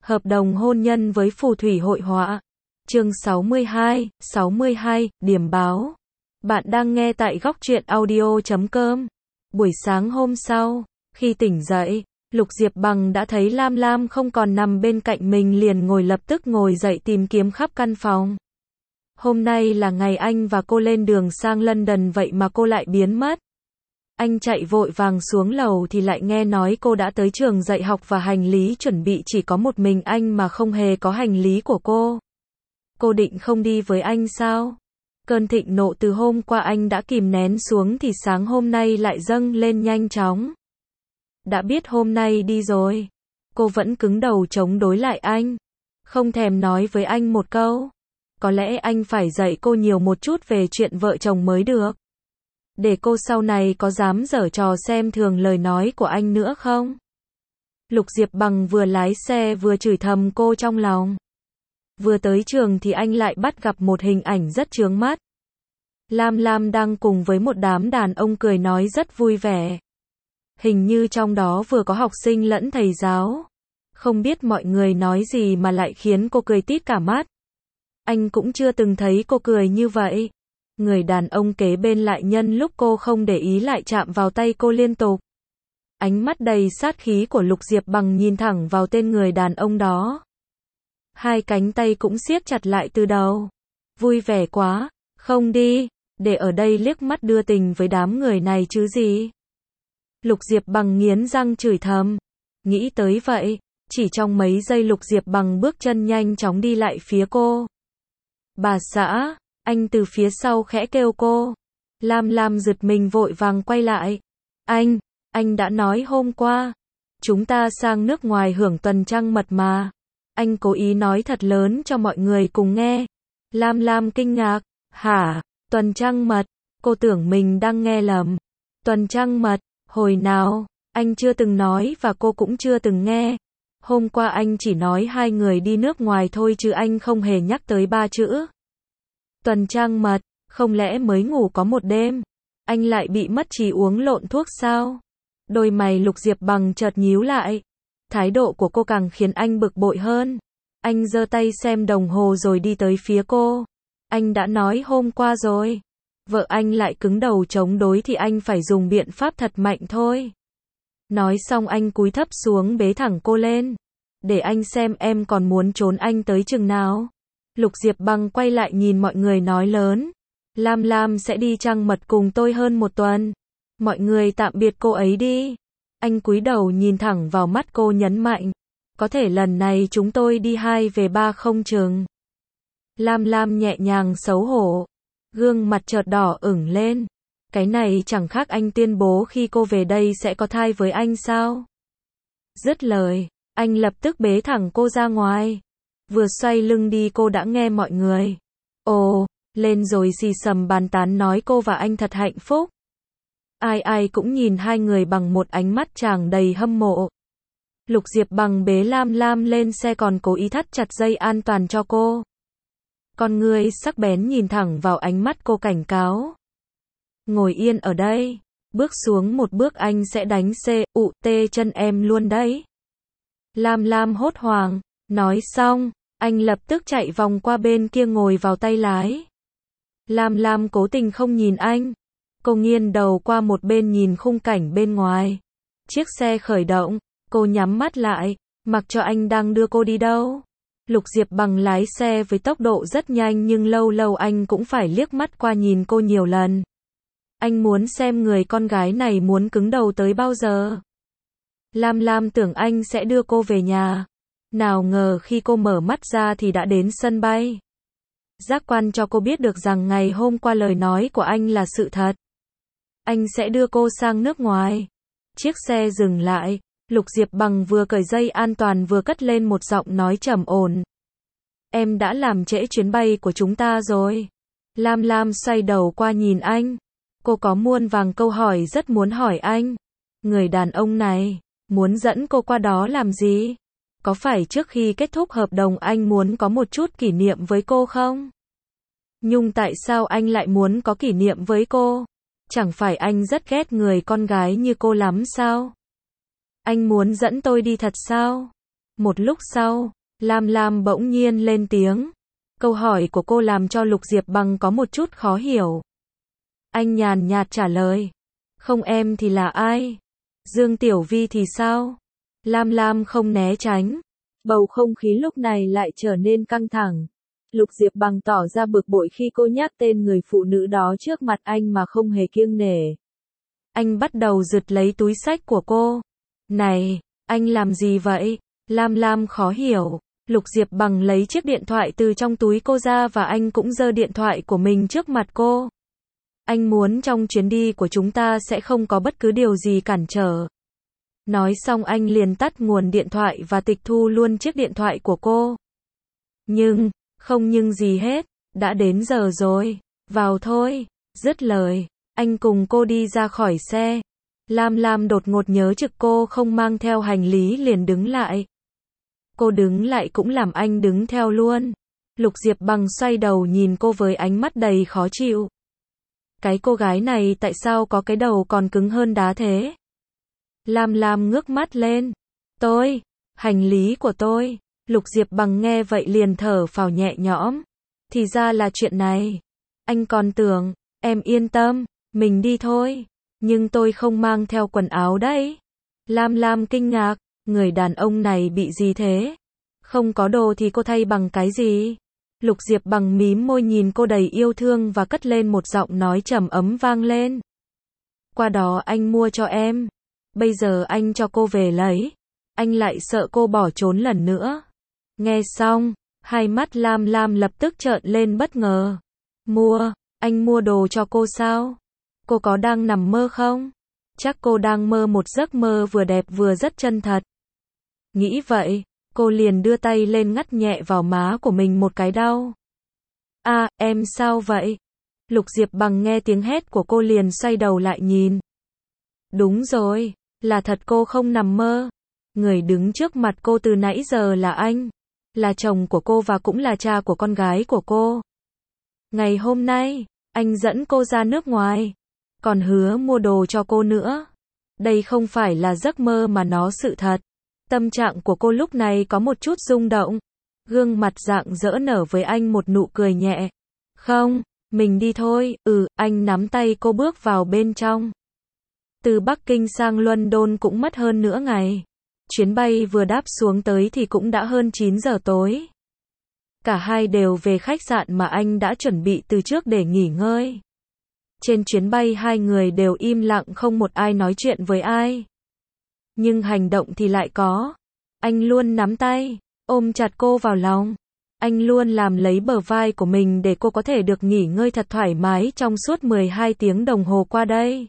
Hợp đồng hôn nhân với phù thủy hội họa. Chương 62, điểm báo. Bạn đang nghe tại góc truyện audio.com. Buổi sáng hôm sau, khi tỉnh dậy, Lục Diệp Bằng đã thấy Lam Lam không còn nằm bên cạnh mình, liền lập tức ngồi dậy tìm kiếm khắp căn phòng. Hôm nay là ngày anh và cô lên đường sang London, vậy mà cô lại biến mất. Anh chạy vội vàng xuống lầu thì lại nghe nói cô đã tới trường dạy học và hành lý chuẩn bị, chỉ có một mình anh mà không hề có hành lý của cô. Cô định không đi với anh sao? Cơn thịnh nộ từ hôm qua anh đã kìm nén xuống thì sáng hôm nay lại dâng lên nhanh chóng. Đã biết hôm nay đi rồi, cô vẫn cứng đầu chống đối lại anh, không thèm nói với anh một câu. Có lẽ anh phải dạy cô nhiều một chút về chuyện vợ chồng mới được, để cô sau này có dám giở trò xem thường lời nói của anh nữa không? Lục Diệp Bằng vừa lái xe vừa chửi thầm cô trong lòng. Vừa tới trường thì anh lại bắt gặp một hình ảnh rất chướng mắt. Lam Lam đang cùng với một đám đàn ông cười nói rất vui vẻ. Hình như trong đó vừa có học sinh lẫn thầy giáo. Không biết mọi người nói gì mà lại khiến cô cười tít cả mắt. Anh cũng chưa từng thấy cô cười như vậy. Người đàn ông kế bên lại nhân lúc cô không để ý lại chạm vào tay cô liên tục. Ánh mắt đầy sát khí của Lục Diệp Bằng nhìn thẳng vào tên người đàn ông đó. Hai cánh tay cũng siết chặt lại từ đầu. Vui vẻ quá, không đi, để ở đây liếc mắt đưa tình với đám người này chứ gì. Lục Diệp Bằng nghiến răng chửi thầm. Nghĩ tới vậy, chỉ trong mấy giây Lục Diệp Bằng bước chân nhanh chóng đi lại phía cô. Bà xã, anh từ phía sau khẽ kêu cô. Lam Lam giật mình vội vàng quay lại. Anh đã nói hôm qua, chúng ta sang nước ngoài hưởng tuần trăng mật mà. Anh cố ý nói thật lớn cho mọi người cùng nghe. Lam Lam kinh ngạc. Hả, tuần trăng mật? Cô tưởng mình đang nghe lầm. Tuần trăng mật, hồi nào? Anh chưa từng nói và cô cũng chưa từng nghe. Hôm qua anh chỉ nói hai người đi nước ngoài thôi chứ anh không hề nhắc tới ba chữ tuần trăng mật. Không lẽ mới ngủ có một đêm, anh lại bị mất trí uống lộn thuốc sao? Đôi mày Lục Diệp Bằng chợt nhíu lại. Thái độ của cô càng khiến anh bực bội hơn. Anh giơ tay xem đồng hồ rồi đi tới phía cô. Anh đã nói hôm qua rồi. Vợ anh lại cứng đầu chống đối thì anh phải dùng biện pháp thật mạnh thôi. Nói xong anh cúi thấp xuống bế thẳng cô lên. Để anh xem em còn muốn trốn anh tới chừng nào. Lục Diệp Bằng quay lại nhìn mọi người nói lớn. Lam Lam sẽ đi trăng mật cùng tôi hơn một tuần. Mọi người tạm biệt cô ấy đi. Anh cúi đầu nhìn thẳng vào mắt cô nhấn mạnh. Có thể lần này chúng tôi đi 2 về 3 không chừng. Lam Lam nhẹ nhàng xấu hổ. Gương mặt chợt đỏ ửng lên. Cái này chẳng khác anh tuyên bố khi cô về đây sẽ có thai với anh sao? Dứt lời, anh lập tức bế thẳng cô ra ngoài. Vừa xoay lưng đi cô đã nghe mọi người ồ lên rồi xì xầm bàn tán nói cô và anh thật hạnh phúc. Ai cũng nhìn hai người bằng một ánh mắt tràn đầy hâm mộ. Lục Diệp Bằng bế Lam Lam lên xe còn cố ý thắt chặt dây an toàn cho cô. Con ngươi sắc bén nhìn thẳng vào ánh mắt cô cảnh cáo. Ngồi yên ở đây, bước xuống một bước anh sẽ đánh C.U.T chân em luôn đấy. Lam Lam hốt hoảng. Nói xong, anh lập tức chạy vòng qua bên kia ngồi vào tay lái. Lam Lam cố tình không nhìn anh. Cô nghiêng đầu qua một bên nhìn khung cảnh bên ngoài. Chiếc xe khởi động, cô nhắm mắt lại, mặc cho anh đang đưa cô đi đâu. Lục Diệp Bằng lái xe với tốc độ rất nhanh nhưng lâu lâu anh cũng phải liếc mắt qua nhìn cô nhiều lần. Anh muốn xem người con gái này muốn cứng đầu tới bao giờ. Lam Lam tưởng anh sẽ đưa cô về nhà. Nào ngờ khi cô mở mắt ra thì đã đến sân bay. Giác quan cho cô biết được rằng ngày hôm qua lời nói của anh là sự thật. Anh sẽ đưa cô sang nước ngoài. Chiếc xe dừng lại. Lục Diệp Bằng vừa cởi dây an toàn vừa cất lên một giọng nói trầm ổn. Em đã làm trễ chuyến bay của chúng ta rồi. Lam Lam xoay đầu qua nhìn anh. Cô có muôn vàng câu hỏi rất muốn hỏi anh. Người đàn ông này muốn dẫn cô qua đó làm gì? Có phải trước khi kết thúc hợp đồng anh muốn có một chút kỷ niệm với cô không? Nhưng tại sao anh lại muốn có kỷ niệm với cô? Chẳng phải anh rất ghét người con gái như cô lắm sao? Anh muốn dẫn tôi đi thật sao? Một lúc sau, Lam Lam bỗng nhiên lên tiếng. Câu hỏi của cô làm cho Lục Diệp Bằng có một chút khó hiểu. Anh nhàn nhạt trả lời. Không, em thì là ai? Dương Tiểu Vi thì sao? Lam Lam không né tránh. Bầu không khí lúc này lại trở nên căng thẳng. Lục Diệp Bằng tỏ ra bực bội khi cô nhắc tên người phụ nữ đó trước mặt anh mà không hề kiêng nể. Anh bắt đầu giật lấy túi xách của cô. Này, anh làm gì vậy? Lam Lam khó hiểu. Lục Diệp Bằng lấy chiếc điện thoại từ trong túi cô ra và anh cũng giơ điện thoại của mình trước mặt cô. Anh muốn trong chuyến đi của chúng ta sẽ không có bất cứ điều gì cản trở. Nói xong anh liền tắt nguồn điện thoại và tịch thu luôn chiếc điện thoại của cô. Không nhưng gì hết, đã đến giờ rồi, vào thôi, dứt lời, anh cùng cô đi ra khỏi xe. Lam Lam đột ngột nhớ trực cô không mang theo hành lý liền đứng lại. Cô đứng lại cũng làm anh đứng theo luôn. Lục Diệp Bằng xoay đầu nhìn cô với ánh mắt đầy khó chịu. Cái cô gái này tại sao có cái đầu còn cứng hơn đá thế? Lam Lam ngước mắt lên. Hành lý của tôi. Lục Diệp Bằng nghe vậy liền thở phào nhẹ nhõm. Thì ra là chuyện này. Anh còn tưởng, em yên tâm, mình đi thôi. Nhưng tôi không mang theo quần áo đấy. Lam Lam kinh ngạc, người đàn ông này bị gì thế? Không có đồ thì cô thay bằng cái gì? Lục Diệp Bằng mím môi nhìn cô đầy yêu thương và cất lên một giọng nói trầm ấm vang lên. Qua đó anh mua cho em. Bây giờ anh cho cô về lấy. Anh lại sợ cô bỏ trốn lần nữa. Nghe xong, hai mắt Lam Lam lập tức trợn lên bất ngờ. Anh mua đồ cho cô sao? Cô có đang nằm mơ không? Chắc cô đang mơ một giấc mơ vừa đẹp vừa rất chân thật. Nghĩ vậy, cô liền đưa tay lên ngắt nhẹ vào má của mình một cái đau. Em sao vậy? Lục Diệp Bằng nghe tiếng hét của cô liền xoay đầu lại nhìn. Đúng rồi, là thật, cô không nằm mơ. Người đứng trước mặt cô từ nãy giờ là anh. Là chồng của cô và cũng là cha của con gái của cô. Ngày hôm nay, anh dẫn cô ra nước ngoài. Còn hứa mua đồ cho cô nữa. Đây không phải là giấc mơ mà nó sự thật. Tâm trạng của cô lúc này có một chút rung động. Gương mặt rạng rỡ nở với anh một nụ cười nhẹ. Không, mình đi thôi. Anh nắm tay cô bước vào bên trong. Từ Bắc Kinh sang London cũng mất hơn nửa ngày. Chuyến bay vừa đáp xuống tới thì cũng đã hơn 9 giờ tối. Cả hai đều về khách sạn mà anh đã chuẩn bị từ trước để nghỉ ngơi. Trên chuyến bay hai người đều im lặng, không một ai nói chuyện với ai. Nhưng hành động thì lại có. Anh luôn nắm tay, ôm chặt cô vào lòng. Anh luôn làm lấy bờ vai của mình để cô có thể được nghỉ ngơi thật thoải mái trong suốt 12 tiếng đồng hồ qua đây.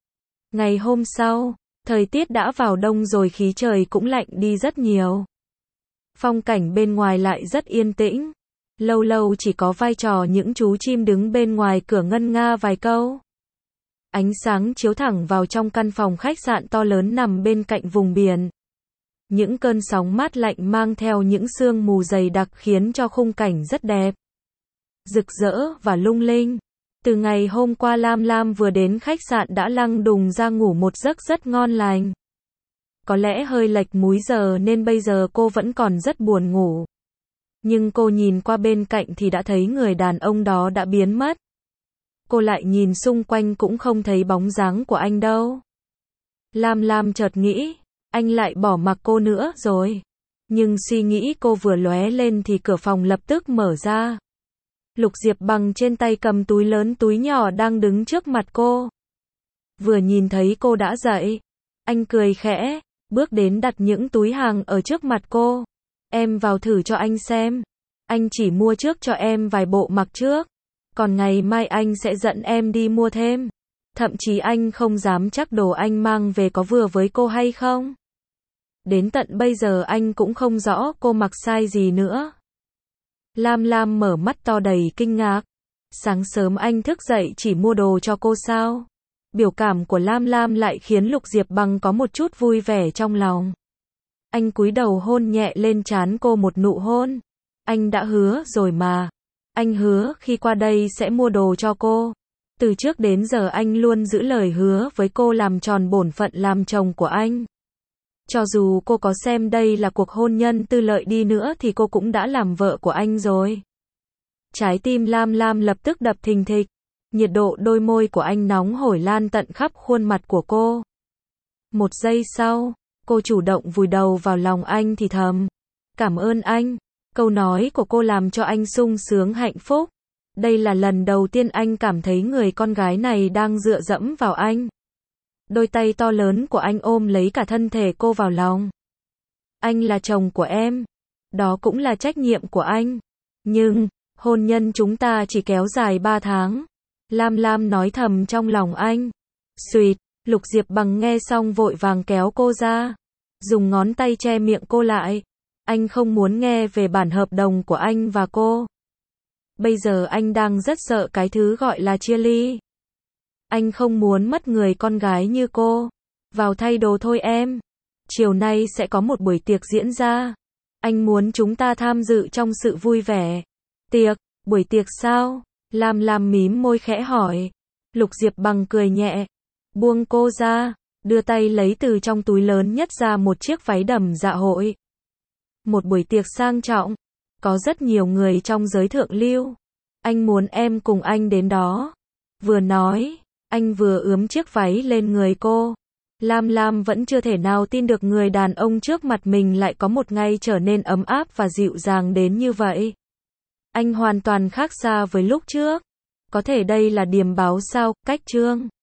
Ngày hôm sau, thời tiết đã vào đông rồi, khí trời cũng lạnh đi rất nhiều. Phong cảnh bên ngoài lại rất yên tĩnh. Lâu lâu chỉ có vai trò những chú chim đứng bên ngoài cửa ngân nga vài câu. Ánh sáng chiếu thẳng vào trong căn phòng khách sạn to lớn nằm bên cạnh vùng biển. Những cơn sóng mát lạnh mang theo những sương mù dày đặc khiến cho khung cảnh rất đẹp, rực rỡ và lung linh. Từ ngày hôm qua Lam Lam vừa đến khách sạn đã lăng đùng ra ngủ một giấc rất ngon lành. Có lẽ hơi lệch múi giờ nên bây giờ cô vẫn còn rất buồn ngủ. Nhưng cô nhìn qua bên cạnh thì đã thấy người đàn ông đó đã biến mất. Cô lại nhìn xung quanh cũng không thấy bóng dáng của anh đâu. Lam Lam chợt nghĩ, anh lại bỏ mặc cô nữa rồi. Nhưng suy nghĩ cô vừa lóe lên thì cửa phòng lập tức mở ra. Lục Diệp Bằng trên tay cầm túi lớn túi nhỏ đang đứng trước mặt cô. Vừa nhìn thấy cô đã dậy, anh cười khẽ, bước đến đặt những túi hàng ở trước mặt cô. Em vào thử cho anh xem. Anh chỉ mua trước cho em vài bộ mặc trước. Còn ngày mai anh sẽ dẫn em đi mua thêm. Thậm chí anh không dám chắc đồ anh mang về có vừa với cô hay không. Đến tận bây giờ anh cũng không rõ cô mặc size gì nữa. Lam Lam mở mắt to đầy kinh ngạc. Sáng sớm anh thức dậy chỉ mua đồ cho cô sao? Biểu cảm của Lam Lam lại khiến Lục Diệp Bằng có một chút vui vẻ trong lòng. Anh cúi đầu hôn nhẹ lên trán cô một nụ hôn. Anh đã hứa rồi mà. Anh hứa khi qua đây sẽ mua đồ cho cô. Từ trước đến giờ anh luôn giữ lời hứa với cô, làm tròn bổn phận làm chồng của anh. Cho dù cô có xem đây là cuộc hôn nhân tư lợi đi nữa thì cô cũng đã làm vợ của anh rồi. Trái tim Lam Lam lập tức đập thình thịch. Nhiệt độ đôi môi của anh nóng hổi lan tận khắp khuôn mặt của cô. Một giây sau, cô chủ động vùi đầu vào lòng anh thì thầm. Cảm ơn anh. Câu nói của cô làm cho anh sung sướng hạnh phúc. Đây là lần đầu tiên anh cảm thấy người con gái này đang dựa dẫm vào anh. Đôi tay to lớn của anh ôm lấy cả thân thể cô vào lòng. Anh là chồng của em. Đó cũng là trách nhiệm của anh. Nhưng, hôn nhân chúng ta chỉ kéo dài 3 tháng. Lam Lam nói thầm trong lòng anh. Xuyệt, Lục Diệp Bằng nghe xong vội vàng kéo cô ra. Dùng ngón tay che miệng cô lại. Anh không muốn nghe về bản hợp đồng của anh và cô. Bây giờ anh đang rất sợ cái thứ gọi là chia ly. Anh không muốn mất người con gái như cô. Vào thay đồ thôi em. Chiều nay sẽ có một buổi tiệc diễn ra. Anh muốn chúng ta tham dự trong sự vui vẻ. Tiệc, buổi tiệc sao? Lam Lam mím môi khẽ hỏi. Lục Diệp Bằng cười nhẹ. Buông cô ra, đưa tay lấy từ trong túi lớn nhất ra một chiếc váy đầm dạ hội. Một buổi tiệc sang trọng. Có rất nhiều người trong giới thượng lưu. Anh muốn em cùng anh đến đó. Vừa nói, anh vừa ướm chiếc váy lên người cô. Lam Lam vẫn chưa thể nào tin được người đàn ông trước mặt mình lại có một ngày trở nên ấm áp và dịu dàng đến như vậy. Anh hoàn toàn khác xa với lúc trước. Có thể đây là điềm báo sao, cách chương.